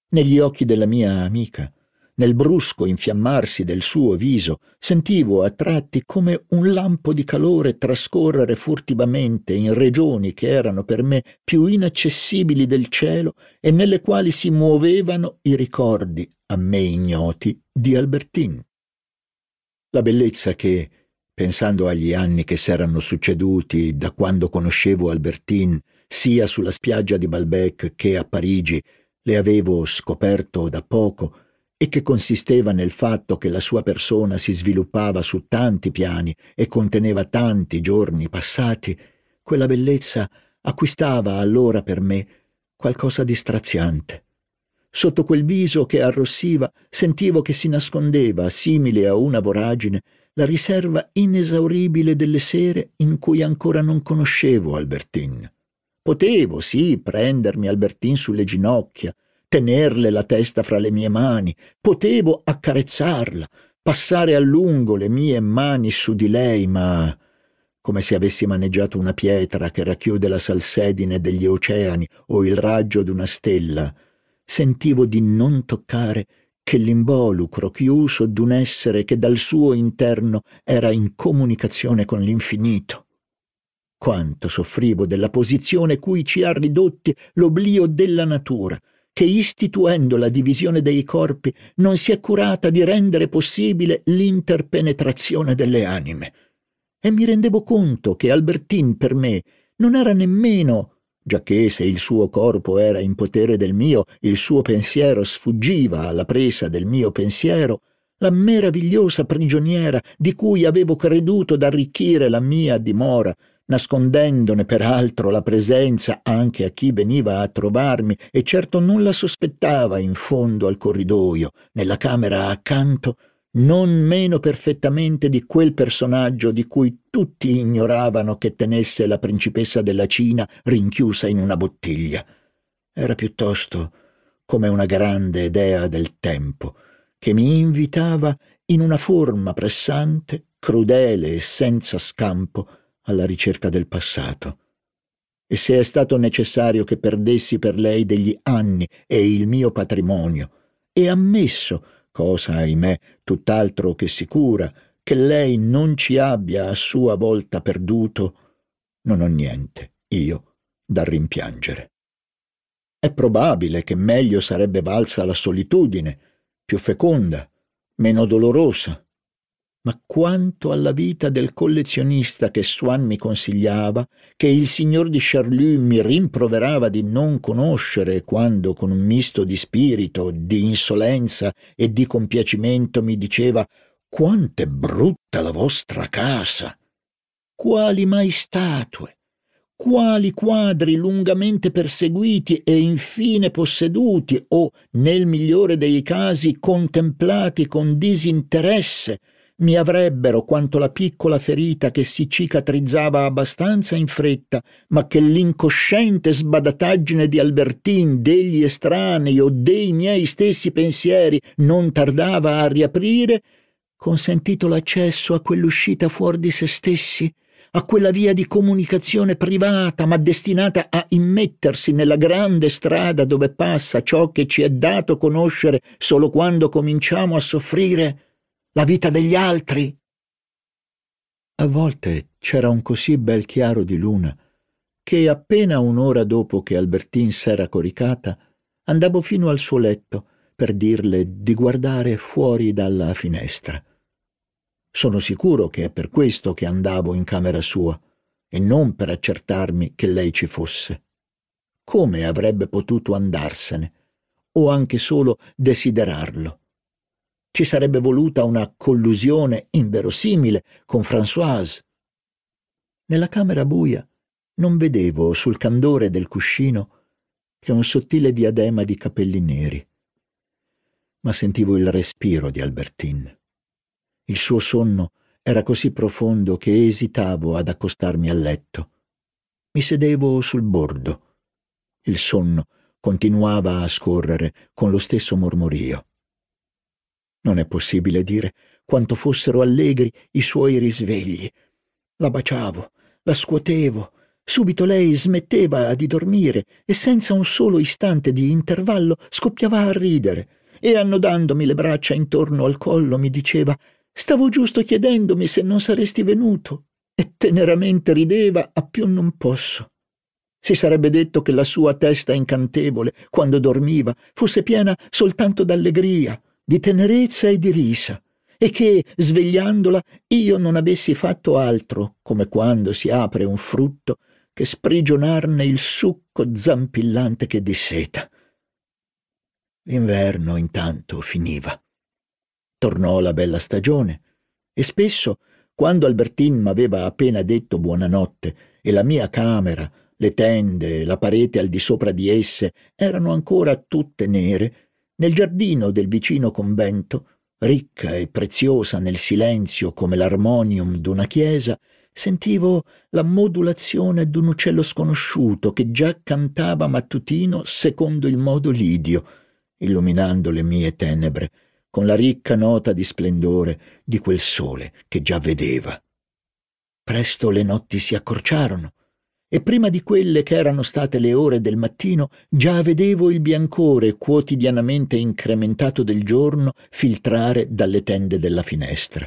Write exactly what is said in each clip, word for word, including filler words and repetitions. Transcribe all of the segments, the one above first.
Negli occhi della mia amica, nel brusco infiammarsi del suo viso, sentivo a tratti come un lampo di calore trascorrere furtivamente in regioni che erano per me più inaccessibili del cielo e nelle quali si muovevano i ricordi, a me ignoti, di Albertine. La bellezza che, pensando agli anni che s'erano succeduti da quando conoscevo Albertine, sia sulla spiaggia di Balbec che a Parigi, le avevo scoperto da poco, e che consisteva nel fatto che la sua persona si sviluppava su tanti piani e conteneva tanti giorni passati, quella bellezza acquistava allora per me qualcosa di straziante. Sotto quel viso che arrossiva sentivo che si nascondeva, simile a una voragine, la riserva inesauribile delle sere in cui ancora non conoscevo Albertine. Potevo, sì, prendermi Albertine sulle ginocchia, tenerle la testa fra le mie mani, potevo accarezzarla, passare a lungo le mie mani su di lei, ma come se avessi maneggiato una pietra che racchiude la salsedine degli oceani o il raggio d'una stella, sentivo di non toccare che l'involucro chiuso d'un essere che dal suo interno era in comunicazione con l'infinito. Quanto soffrivo della posizione cui ci ha ridotti l'oblio della natura, che istituendo la divisione dei corpi non si è curata di rendere possibile l'interpenetrazione delle anime. E mi rendevo conto che Albertine per me non era nemmeno, giacché se il suo corpo era in potere del mio, il suo pensiero sfuggiva alla presa del mio pensiero, la meravigliosa prigioniera di cui avevo creduto d'arricchire la mia dimora, nascondendone peraltro la presenza anche a chi veniva a trovarmi e certo non la sospettava in fondo al corridoio, nella camera accanto, non meno perfettamente di quel personaggio di cui tutti ignoravano che tenesse la principessa della Cina rinchiusa in una bottiglia. Era piuttosto come una grande idea del tempo, che mi invitava in una forma pressante, crudele e senza scampo, alla ricerca del passato. E se è stato necessario che perdessi per lei degli anni e il mio patrimonio, e ammesso, cosa ahimè tutt'altro che sicura, che lei non ci abbia a sua volta perduto, non ho niente, io, da rimpiangere. È probabile che meglio sarebbe valsa la solitudine, più feconda, meno dolorosa. Ma quanto alla vita del collezionista che Swann mi consigliava, che il signor di Charlus mi rimproverava di non conoscere quando con un misto di spirito, di insolenza e di compiacimento mi diceva «Quanto è brutta la vostra casa! Quali mai statue! Quali quadri lungamente perseguiti e infine posseduti o, nel migliore dei casi, contemplati con disinteresse!» mi avrebbero quanto la piccola ferita che si cicatrizzava abbastanza in fretta, ma che l'incosciente sbadataggine di Albertine, degli estranei o dei miei stessi pensieri non tardava a riaprire, consentito l'accesso a quell'uscita fuori di se stessi, a quella via di comunicazione privata ma destinata a immettersi nella grande strada dove passa ciò che ci è dato conoscere solo quando cominciamo a soffrire, la vita degli altri. A volte c'era un così bel chiaro di luna che appena un'ora dopo che Albertine s'era coricata andavo fino al suo letto per dirle di guardare fuori dalla finestra. Sono sicuro che è per questo che andavo in camera sua e non per accertarmi che lei ci fosse. Come avrebbe potuto andarsene o anche solo desiderarlo? Ci sarebbe voluta una collusione inverosimile con Françoise. Nella camera buia non vedevo sul candore del cuscino che un sottile diadema di capelli neri, ma sentivo il respiro di Albertine. Il suo sonno era così profondo che esitavo ad accostarmi al letto. Mi sedevo sul bordo. Il sonno continuava a scorrere con lo stesso mormorio. Non è possibile dire quanto fossero allegri i suoi risvegli. La baciavo, la scuotevo, Subito lei smetteva di dormire e senza un solo istante di intervallo scoppiava a ridere e, annodandomi le braccia intorno al collo, mi diceva: «Stavo giusto chiedendomi se non saresti venuto», e teneramente rideva a più non posso. Si sarebbe detto che la sua testa incantevole, quando dormiva, fosse piena soltanto d'allegria, di tenerezza e di risa, e che, svegliandola, io non avessi fatto altro, come quando si apre un frutto, che sprigionarne il succo zampillante che disseta. L'inverno intanto finiva. Tornò la bella stagione e spesso, quando Albertine m'aveva appena detto buonanotte e la mia camera, le tende, la parete al di sopra di esse erano ancora tutte nere, nel giardino del vicino convento, ricca e preziosa nel silenzio come l'armonium d'una chiesa, sentivo la modulazione d'un uccello sconosciuto che già cantava mattutino secondo il modo lidio, illuminando le mie tenebre con la ricca nota di splendore di quel sole che già vedeva. Presto le notti si accorciarono e prima di quelle che erano state le ore del mattino già vedevo il biancore quotidianamente incrementato del giorno filtrare dalle tende della finestra.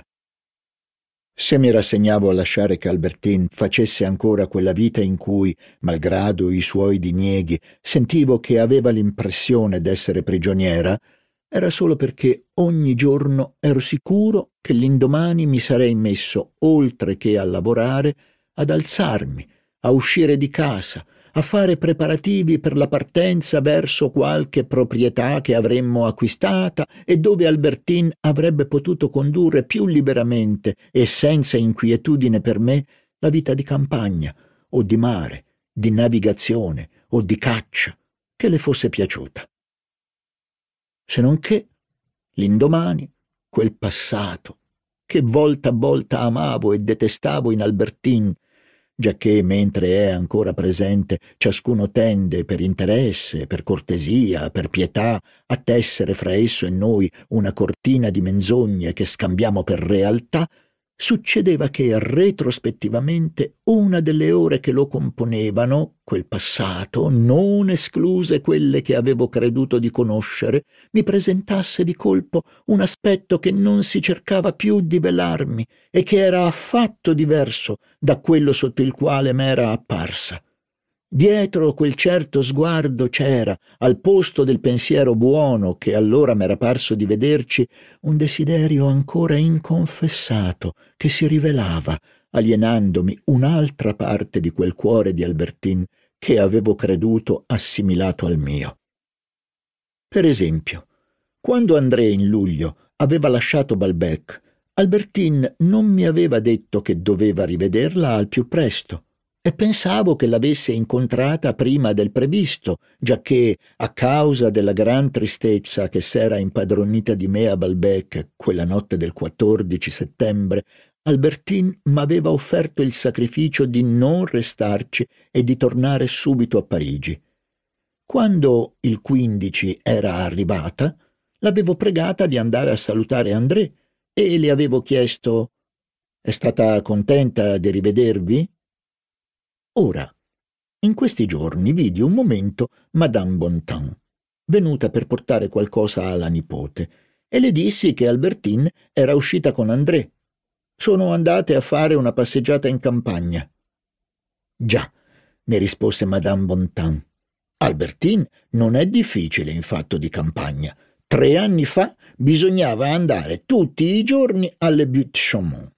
Se mi rassegnavo a lasciare che Albertine facesse ancora quella vita in cui, malgrado i suoi dinieghi, sentivo che aveva l'impressione d'essere prigioniera, era solo perché ogni giorno ero sicuro che l'indomani mi sarei messo, oltre che a lavorare, ad alzarmi, a uscire di casa, a fare preparativi per la partenza verso qualche proprietà che avremmo acquistata e dove Albertine avrebbe potuto condurre più liberamente e senza inquietudine per me la vita di campagna o di mare, di navigazione o di caccia, che le fosse piaciuta. Se non che, l'indomani, quel passato, che volta a volta amavo e detestavo in Albertine, giacché mentre è ancora presente ciascuno tende per interesse, per cortesia, per pietà a tessere fra esso e noi una cortina di menzogne che scambiamo per realtà, succedeva che retrospettivamente una delle ore che lo componevano, quel passato, non escluse quelle che avevo creduto di conoscere, mi presentasse di colpo un aspetto che non si cercava più di velarmi e che era affatto diverso da quello sotto il quale m'era apparsa. Dietro quel certo sguardo c'era, al posto del pensiero buono che allora m'era parso di vederci, un desiderio ancora inconfessato che si rivelava, alienandomi un'altra parte di quel cuore di Albertine che avevo creduto assimilato al mio. Per esempio, quando André in luglio aveva lasciato Balbec, Albertine non mi aveva detto che doveva rivederla al più presto, e pensavo che l'avesse incontrata prima del previsto, giacché, a causa della gran tristezza che s'era impadronita di me a Balbec quella notte del quattordici settembre, Albertine m'aveva offerto il sacrificio di non restarci e di tornare subito a Parigi. Quando il quindici era arrivata, l'avevo pregata di andare a salutare André e le avevo chiesto: «È stata contenta di rivedervi?» Ora, in questi giorni vidi un momento Madame Bontemps, venuta per portare qualcosa alla nipote, e le dissi che Albertine era uscita con André. Sono andate a fare una passeggiata in campagna. «Già», mi rispose Madame Bontemps, «Albertine non è difficile in fatto di campagna. Tre anni fa bisognava andare tutti i giorni alle Buttes-Chaumont».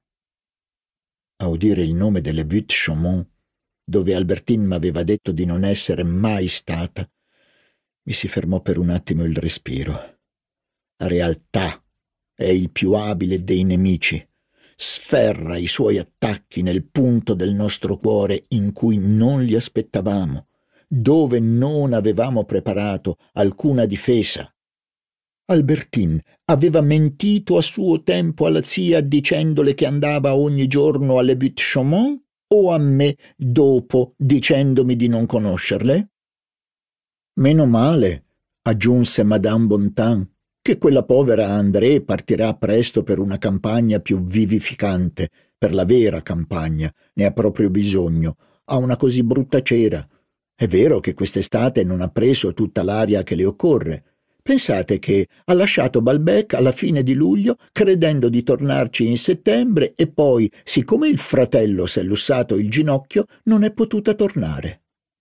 A udire il nome delle Buttes-Chaumont, dove Albertine m'aveva detto di non essere mai stata, mi si fermò per un attimo il respiro. La realtà è il più abile dei nemici. Sferra i suoi attacchi nel punto del nostro cuore in cui non li aspettavamo, dove non avevamo preparato alcuna difesa. Albertine aveva mentito a suo tempo alla zia dicendole che andava ogni giorno alle Buttes-Chaumont, o a me dopo dicendomi di non conoscerle? Meno male, aggiunse Madame Bontemps, che quella povera André partirà presto per una campagna più vivificante, per la vera campagna, ne ha proprio bisogno, a una così brutta cera. È vero che quest'estate non ha preso tutta l'aria che le occorre. Pensate che ha lasciato Balbec alla fine di luglio, credendo di tornarci in settembre, e poi, siccome il fratello s'è lussato il ginocchio, non è potuta tornare.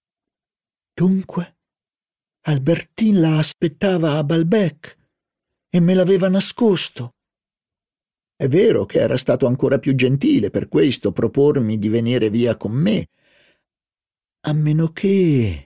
Dunque, Albertine la aspettava a Balbec e me l'aveva nascosto. È vero che era stato ancora più gentile per questo propormi di venire via con me, a meno che...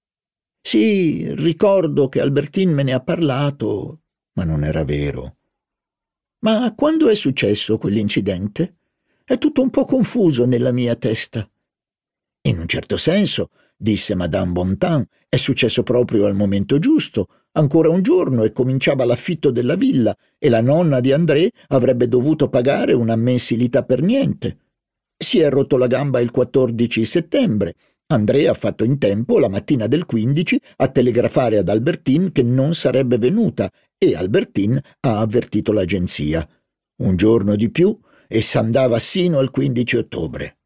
Sì, ricordo che Albertine me ne ha parlato, ma non era vero. Ma quando è successo quell'incidente? È tutto un po' confuso nella mia testa. In un certo senso, disse Madame Bontemps, è successo proprio al momento giusto. Ancora un giorno e cominciava l'affitto della villa e la nonna di André avrebbe dovuto pagare una mensilità per niente. Si è rotto la gamba il quattordici settembre. André ha fatto in tempo la mattina del quindici a telegrafare ad Albertine che non sarebbe venuta e Albertine ha avvertito l'agenzia. Un giorno di più e s'andava sino al quindici ottobre.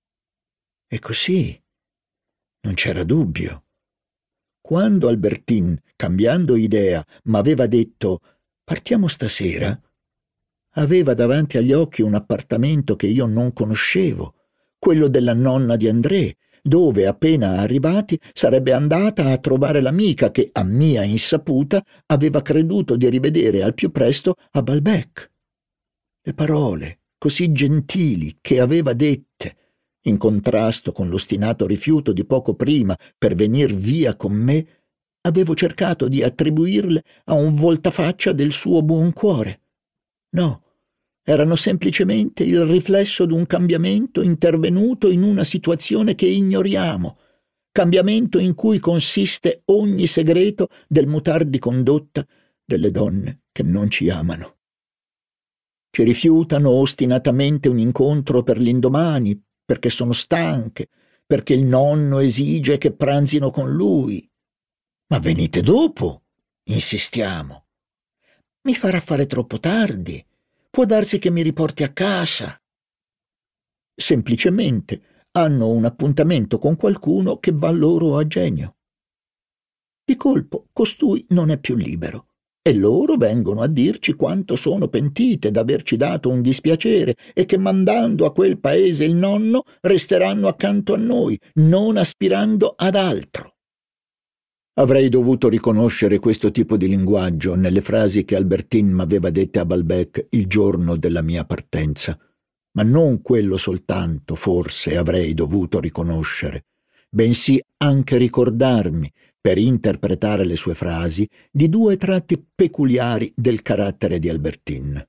E così non c'era dubbio. Quando Albertine, cambiando idea, m'aveva detto «partiamo stasera», aveva davanti agli occhi un appartamento che io non conoscevo, quello della nonna di André, dove, appena arrivati, sarebbe andata a trovare l'amica che, a mia insaputa, aveva creduto di rivedere al più presto a Balbec. Le parole, così gentili, che aveva dette, in contrasto con l'ostinato rifiuto di poco prima per venir via con me, avevo cercato di attribuirle a un voltafaccia del suo buon cuore. No, erano semplicemente il riflesso d'un cambiamento intervenuto in una situazione che ignoriamo, cambiamento in cui consiste ogni segreto del mutar di condotta delle donne che non ci amano. Ci rifiutano ostinatamente un incontro per l'indomani, perché sono stanche, perché il nonno esige che pranzino con lui. Ma venite dopo, insistiamo. Mi farà fare troppo tardi. Può darsi che mi riporti a casa. Semplicemente hanno un appuntamento con qualcuno che va loro a genio. Di colpo costui non è più libero e loro vengono a dirci quanto sono pentite d'averci dato un dispiacere e che mandando a quel paese il nonno resteranno accanto a noi, non aspirando ad altro. Avrei dovuto riconoscere questo tipo di linguaggio nelle frasi che Albertine m'aveva dette a Balbec il giorno della mia partenza, ma non quello soltanto, forse, avrei dovuto riconoscere, bensì anche ricordarmi, per interpretare le sue frasi, di due tratti peculiari del carattere di Albertine.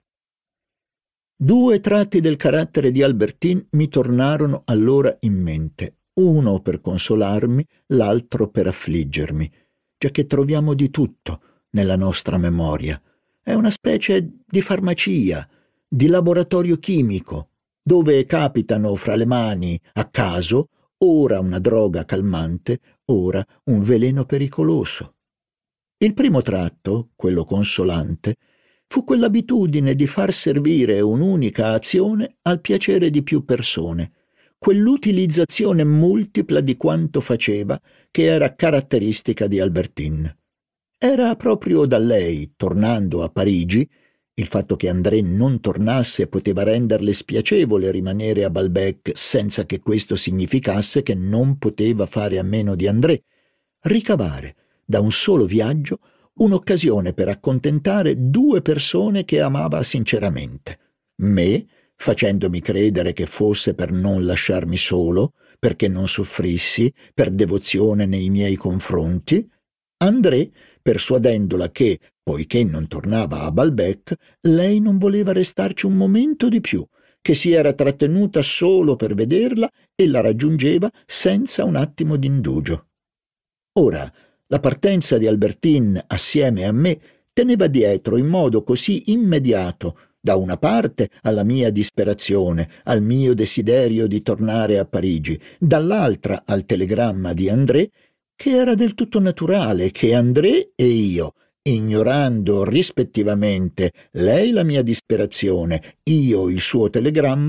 Due tratti del carattere di Albertine mi tornarono allora in mente, uno per consolarmi, l'altro per affliggermi, giacché troviamo di tutto nella nostra memoria. È una specie di farmacia, di laboratorio chimico, dove capitano fra le mani, a caso, ora una droga calmante, ora un veleno pericoloso. Il primo tratto, quello consolante, fu quell'abitudine di far servire un'unica azione al piacere di più persone, quell'utilizzazione multipla di quanto faceva che era caratteristica di Albertine. Era proprio da lei, tornando a Parigi, il fatto che André non tornasse poteva renderle spiacevole rimanere a Balbec senza che questo significasse che non poteva fare a meno di André, ricavare da un solo viaggio un'occasione per accontentare due persone che amava sinceramente, me, facendomi credere che fosse per non lasciarmi solo, perché non soffrissi, per devozione nei miei confronti, André, persuadendola che, poiché non tornava a Balbec, lei non voleva restarci un momento di più, che si era trattenuta solo per vederla e la raggiungeva senza un attimo d'indugio. Ora, la partenza di Albertine assieme a me teneva dietro in modo così immediato, da una parte alla mia disperazione, al mio desiderio di tornare a Parigi, dall'altra al telegramma di André, che era del tutto naturale che André e io, ignorando rispettivamente lei la mia disperazione, io il suo telegramma,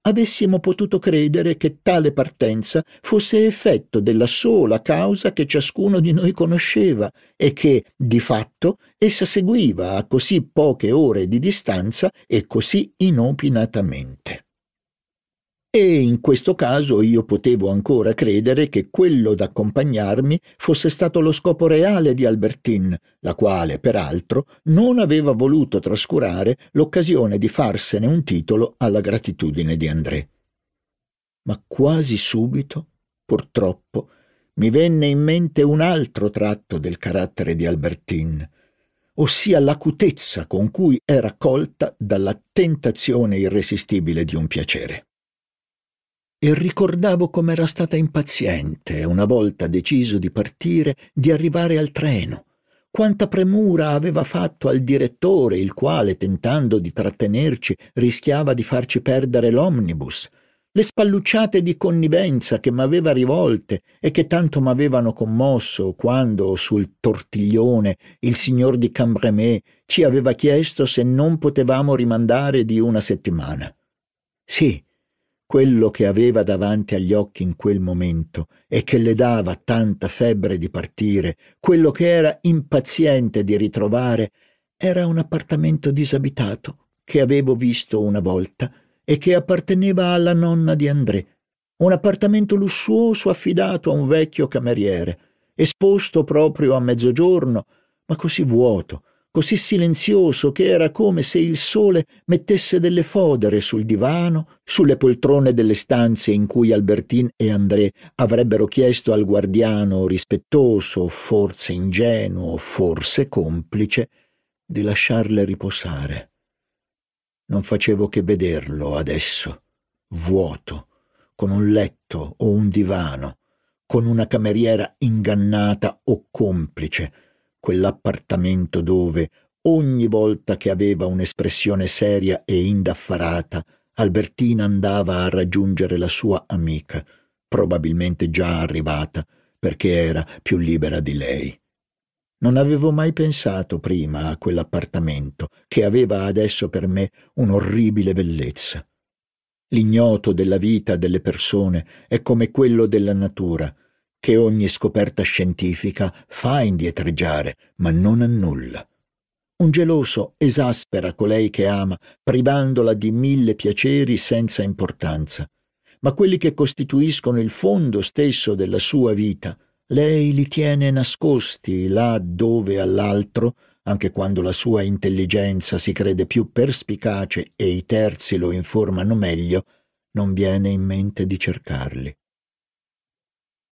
avessimo potuto credere che tale partenza fosse effetto della sola causa che ciascuno di noi conosceva e che, di fatto, essa seguiva a così poche ore di distanza e così inopinatamente. E in questo caso io potevo ancora credere che quello d'accompagnarmi fosse stato lo scopo reale di Albertine, la quale, peraltro, non aveva voluto trascurare l'occasione di farsene un titolo alla gratitudine di André. Ma quasi subito, purtroppo, mi venne in mente un altro tratto del carattere di Albertine, ossia l'acutezza con cui era colta dalla tentazione irresistibile di un piacere. E ricordavo com'era stata impaziente, una volta deciso di partire, di arrivare al treno. Quanta premura aveva fatto al direttore, il quale, tentando di trattenerci, rischiava di farci perdere l'omnibus. Le spallucciate di connivenza che m'aveva rivolte e che tanto m'avevano commosso quando, sul tortiglione, il signor di Cambremer ci aveva chiesto se non potevamo rimandare di una settimana. Sì, quello che aveva davanti agli occhi in quel momento e che le dava tanta febbre di partire, quello che era impaziente di ritrovare, era un appartamento disabitato che avevo visto una volta e che apparteneva alla nonna di André, un appartamento lussuoso affidato a un vecchio cameriere, esposto proprio a mezzogiorno, ma così vuoto, così silenzioso che era come se il sole mettesse delle fodere sul divano, sulle poltrone delle stanze in cui Albertine e André avrebbero chiesto al guardiano rispettoso, forse ingenuo, forse complice, di lasciarle riposare. Non facevo che vederlo adesso, vuoto, con un letto o un divano, con una cameriera ingannata o complice, quell'appartamento dove, ogni volta che aveva un'espressione seria e indaffarata, Albertina andava a raggiungere la sua amica, probabilmente già arrivata, perché era più libera di lei. Non avevo mai pensato prima a quell'appartamento, che aveva adesso per me un'orribile bellezza. L'ignoto della vita delle persone è come quello della natura, che ogni scoperta scientifica fa indietreggiare, ma non annulla. Un geloso esaspera colei che ama, privandola di mille piaceri senza importanza, ma quelli che costituiscono il fondo stesso della sua vita, lei li tiene nascosti là dove all'altro, anche quando la sua intelligenza si crede più perspicace e i terzi lo informano meglio, non viene in mente di cercarli.